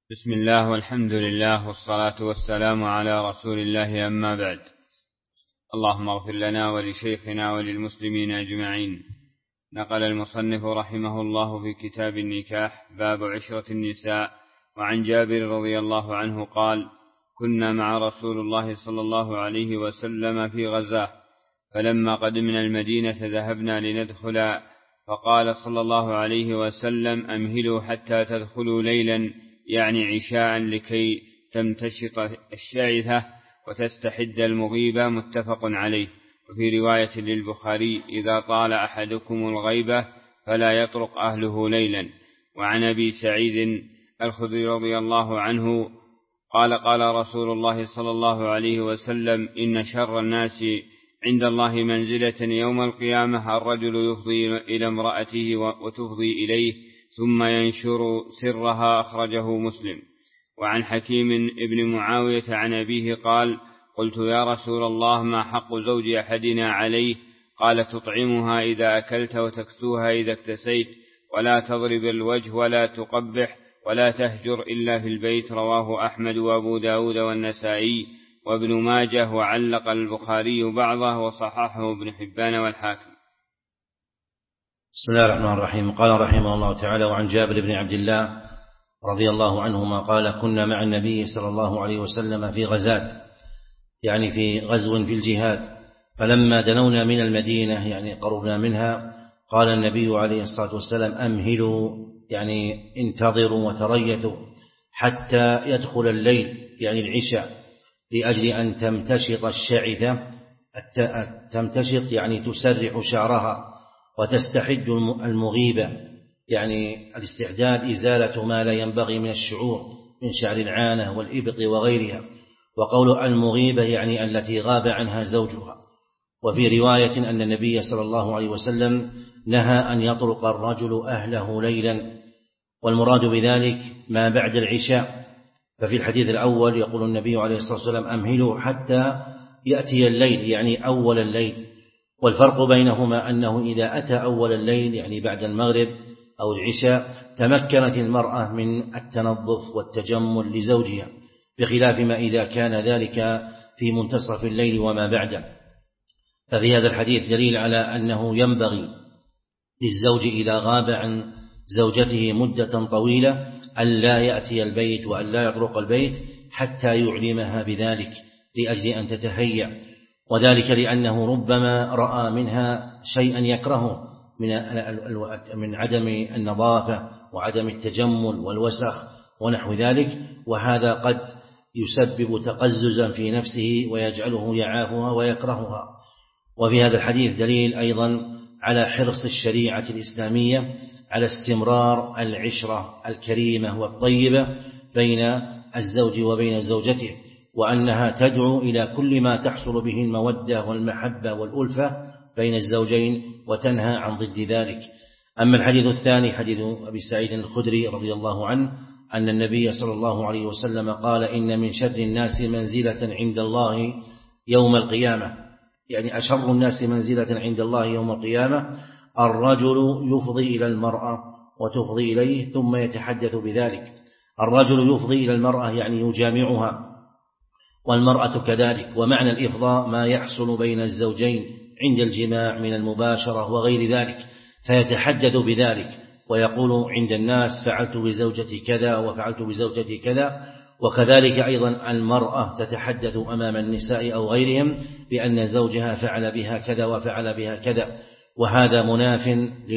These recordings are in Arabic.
بسم الله والحمد لله والصلاة والسلام على رسول الله، أما بعد. اللهم اغفر لنا ولشيخنا وللمسلمين أجمعين. نقل المصنف رحمه الله في كتاب النكاح باب عشرة النساء، وعن جابر رضي الله عنه قال: كنا مع رسول الله صلى الله عليه وسلم في غزاه، فلما قدمنا المدينة ذهبنا لندخل، فقال صلى الله عليه وسلم: أمهلوا حتى تدخلوا ليلا، يعني عشاء، لكي تمتشط الشعثة وتستحد المغيبة. متفق عليه. وفي رواية للبخاري: إذا طال أحدكم الغيبة فلا يطرق أهله ليلا. وعن أبي سعيد الخدري رضي الله عنه قال: قال رسول الله صلى الله عليه وسلم: إن شر الناس عند الله منزلة يوم القيامة الرجل يفضي إلى امرأته وتفضي إليه ثم ينشر سرها. أخرجه مسلم. وعن حكيم ابن معاوية عن أبيه قال: قلت يا رسول الله، ما حق زوج أحدنا عليه؟ قال: تطعمها إذا أكلت، وتكسوها إذا اكتسيت، ولا تضرب الوجه، ولا تقبح، ولا تهجر إلا في البيت. رواه أحمد وأبو داود والنسائي وابن ماجه، وعلق البخاري بعضه، وصححه ابن حبان والحاكم. بسم الله الرحمن الرحيم. قال رحمه الله تعالى: وعن جابر بن عبد الله رضي الله عنهما قال: كنا مع النبي صلى الله عليه وسلم في غزاة، يعني في غزو في الجهاد، فلما دنونا من المدينة، يعني قربنا منها، قال النبي عليه الصلاة والسلام: أمهلوا، يعني انتظروا وتريثوا حتى يدخل الليل، يعني العشاء، لأجل أن تمتشط الشعثة، تمتشط يعني تسرح شعرها، وتستحد المغيبة، يعني الاستحداد إزالة ما لا ينبغي من الشعور من شعر العانة والإبط وغيرها. وقول المغيبة يعني التي غاب عنها زوجها. وفي رواية أن النبي صلى الله عليه وسلم نهى أن يطرق الرجل أهله ليلا، والمراد بذلك ما بعد العشاء. ففي الحديث الأول يقول النبي عليه الصلاة والسلام: أمهلوا حتى يأتي الليل، يعني أول الليل. والفرق بينهما أنه إذا أتى أول الليل، يعني بعد المغرب أو العشاء، تمكنت المرأة من التنظف والتجمل لزوجها، بخلاف ما إذا كان ذلك في منتصف الليل وما بعده. ففي هذا الحديث دليل على أنه ينبغي للزوج إذا غاب عن زوجته مدة طويلة ألا يأتي البيت وألا يطرق البيت حتى يعلمها بذلك، لأجل أن تتهيأ، وذلك لأنه ربما رأى منها شيئا يكرهه من عدم النظافة وعدم التجمل والوسخ ونحو ذلك، وهذا قد يسبب تقززا في نفسه ويجعله يعافها ويكرهها. وفي هذا الحديث دليل أيضا على حرص الشريعة الإسلامية على استمرار العشرة الكريمة والطيبة بين الزوج وبين زوجته، وأنها تدعو إلى كل ما تحصل به المودة والمحبة والألفة بين الزوجين، وتنهى عن ضد ذلك. أما الحديث الثاني حديث أبي سعيد الخدري رضي الله عنه أن النبي صلى الله عليه وسلم قال: إن من شر الناس منزلة عند الله يوم القيامة، يعني أشر الناس منزلة عند الله يوم القيامة الرجل يفضي إلى المرأة وتفضي إليه ثم يتحدث بذلك. الرجل يفضي إلى المرأة يعني يجامعها، والمرأة كذلك. ومعنى الإفضاء ما يحصل بين الزوجين عند الجماع من المباشرة وغير ذلك، فيتحدث بذلك ويقول عند الناس: فعلت بزوجتي كذا وفعلت بزوجتي كذا. وكذلك أيضا المرأة تتحدث أمام النساء أو غيرهم بأن زوجها فعل بها كذا وفعل بها كذا، وهذا مناف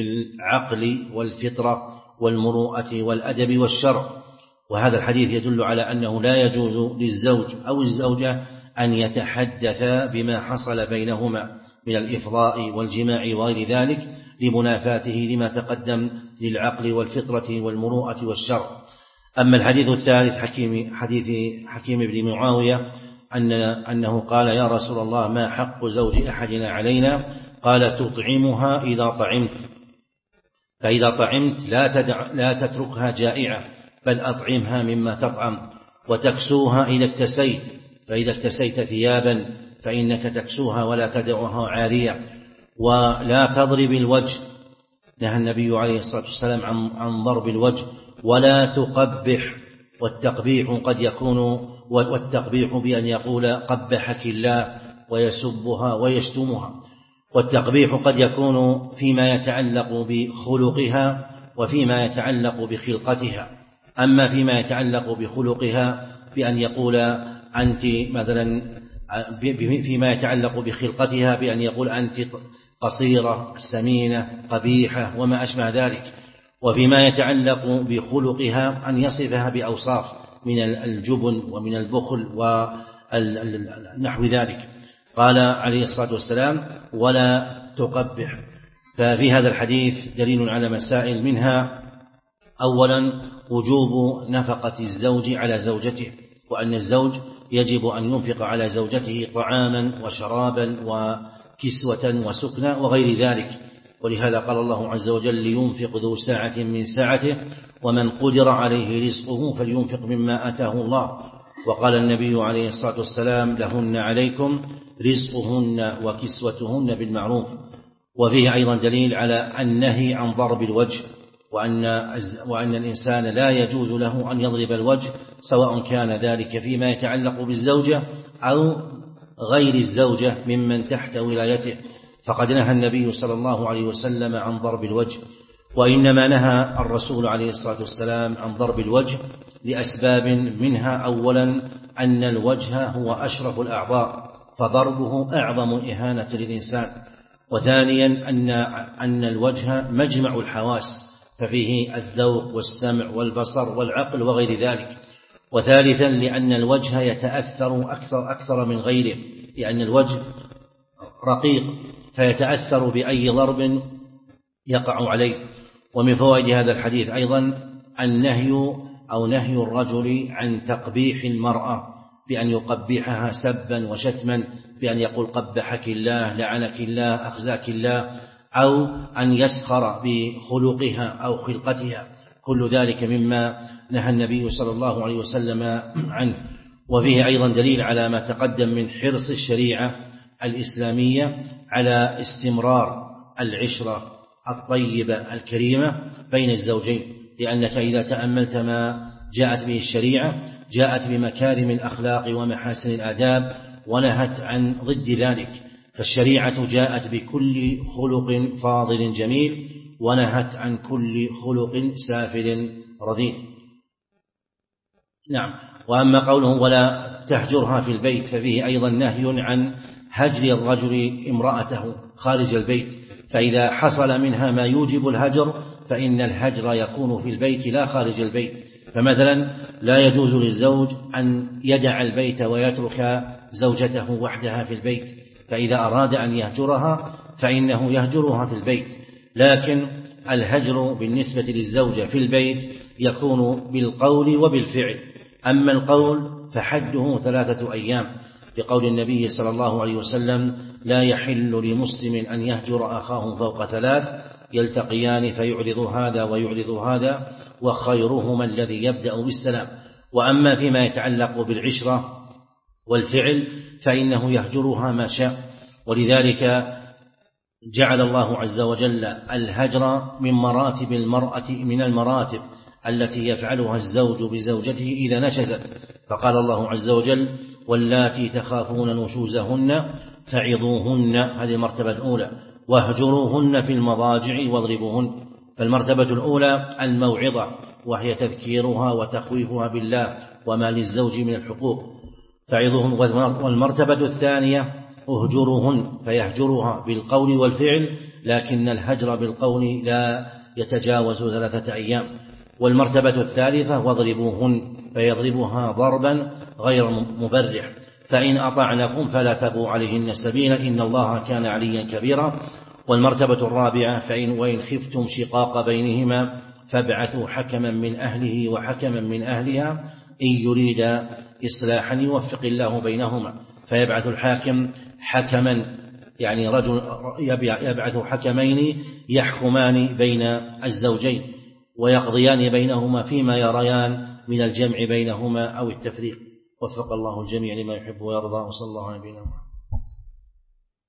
للعقل والفطرة والمروءة والأدب والشرع. وهذا الحديث يدل على أنه لا يجوز للزوج أو الزوجة أن يتحدثا بما حصل بينهما من الإفضاء والجماع وغير ذلك، لمنافاته لما تقدم للعقل والفطرة والمروءة والشرع. أما الحديث الثالث حديث حكيم بن معاوية أنه قال: يا رسول الله، ما حق زوج أحدنا علينا؟ قال: تطعمها إذا طعمت، فإذا طعمت لا تتركها جائعة، بل أطعمها مما تطعم، وتكسوها إذا اكتسيت، فإذا اكتسيت ثيابا فإنك تكسوها ولا تدعها عارية، ولا تضرب الوجه، نهى النبي عليه الصلاة والسلام عن ضرب الوجه، ولا تقبح، والتقبيح قد يكون والتقبيح بأن يقول قبحك الله ويسبها ويشتمها. والتقبيح قد يكون فيما يتعلق بخلقها وفيما يتعلق بخلقتها. أما فيما يتعلق بخلقها بأن يقول أنت مثلا، فيما يتعلق بخلقتها بأن يقول أنت قصيرة سمينة قبيحة وما أشبه ذلك. وفيما يتعلق بخلقها أن يصفها بأوصاف من الجبن ومن البخل ونحو ذلك. قال عليه الصلاة والسلام ولا تقبح. ففي هذا الحديث دليل على مسائل، منها أولا وجوب نفقة الزوج على زوجته، وأن الزوج يجب أن ينفق على زوجته طعاما وشرابا وكسوة وسكنة وغير ذلك. ولهذا قال الله عز وجل لينفق ذو ساعة من ساعته ومن قدر عليه رزقه فلينفق مما آتاه الله. وقال النبي عليه الصلاة والسلام لهن عليكم رزقهن وكسوتهن بالمعروف. وفيه أيضا دليل على النهي عن ضرب الوجه، وأن الإنسان لا يجوز له أن يضرب الوجه، سواء كان ذلك فيما يتعلق بالزوجة أو غير الزوجة ممن تحت ولايته. فقد نهى النبي صلى الله عليه وسلم عن ضرب الوجه. وإنما نهى الرسول عليه الصلاة والسلام عن ضرب الوجه لأسباب، منها أولا أن الوجه هو أشرف الأعضاء فضربه أعظم إهانة للإنسان. وثانيا أن الوجه مجمع الحواس، ففيه الذوق والسمع والبصر والعقل وغير ذلك. وثالثا لأن الوجه يتأثر أكثر من غيره، لأن الوجه رقيق فيتأثر بأي ضرب يقع عليه. ومن فوائد هذا الحديث أيضا النهي أو نهي الرجل عن تقبيح المرأة بأن يقبحها سبا وشتما، بأن يقول قبحك الله لعنك الله أخزاك الله، أو أن يسخر بخلقها أو خلقتها. كل ذلك مما نهى النبي صلى الله عليه وسلم عنه. وفيه أيضا دليل على ما تقدم من حرص الشريعة الإسلامية على استمرار العشرة الطيبة الكريمة بين الزوجين، لأنك إذا تأملت ما جاءت به الشريعة جاءت بمكارم الأخلاق ومحاسن الآداب ونهت عن ضد ذلك. فالشريعة جاءت بكل خلق فاضل جميل ونهت عن كل خلق سافل رذيل. نعم. وأما قوله ولا تهجرها في البيت ففيه أيضا نهي عن هجر الرجل امرأته خارج البيت، فإذا حصل منها ما يوجب الهجر فإن الهجر يكون في البيت لا خارج البيت. فمثلا لا يجوز للزوج أن يدع البيت ويترك زوجته وحدها في البيت، فإذا أراد أن يهجرها فإنه يهجرها في البيت. لكن الهجر بالنسبة للزوجة في البيت يكون بالقول وبالفعل. أما القول فحده 3 أيام، لقول النبي صلى الله عليه وسلم لا يحل لمسلم أن يهجر أخاه فوق 3 يلتقيان فيعرض هذا ويعرض هذا وخيرهما الذي يبدأ بالسلام. وأما فيما يتعلق بالعشرة والفعل فإنه يهجرها ما شاء. ولذلك جعل الله عز وجل الهجر من مراتب المرأة، من المراتب التي يفعلها الزوج بزوجته إذا نشزت. فقال الله عز وجل واللاتي تخافون نشوزهن فعظوهن، هذه المرتبة الأولى، واهجروهن في المضاجع واضربوهن. فالمرتبة الأولى الموعظة وهي تذكيرها وتخويفها بالله وما للزوج من الحقوق فعظوهن. والمرتبة الثانية اهجروهن فيهجرها بالقول والفعل، لكن الهجر بالقول لا يتجاوز 3 أيام. والمرتبة الثالثة واضربوهن فيضربها ضربا غير مبرح، فإن أطعنكم فلا تبغوا عليهن سبيلا إن الله كان عليا كبيرا. والمرتبة الرابعة وإن خفتم شقاق بينهما فابعثوا حكما من أهله وحكما من أهلها إن يريد إصلاحا يوفق الله بينهما. فيبعث الحاكم حكما، يعني رجل يبعث حكمين يحكمان بين الزوجين ويقضيان بينهما فيما يريان من الجمع بينهما أو التفريق. وفق الله الجميع لما يحب ويرضى، وصلى الله عليه وسلم.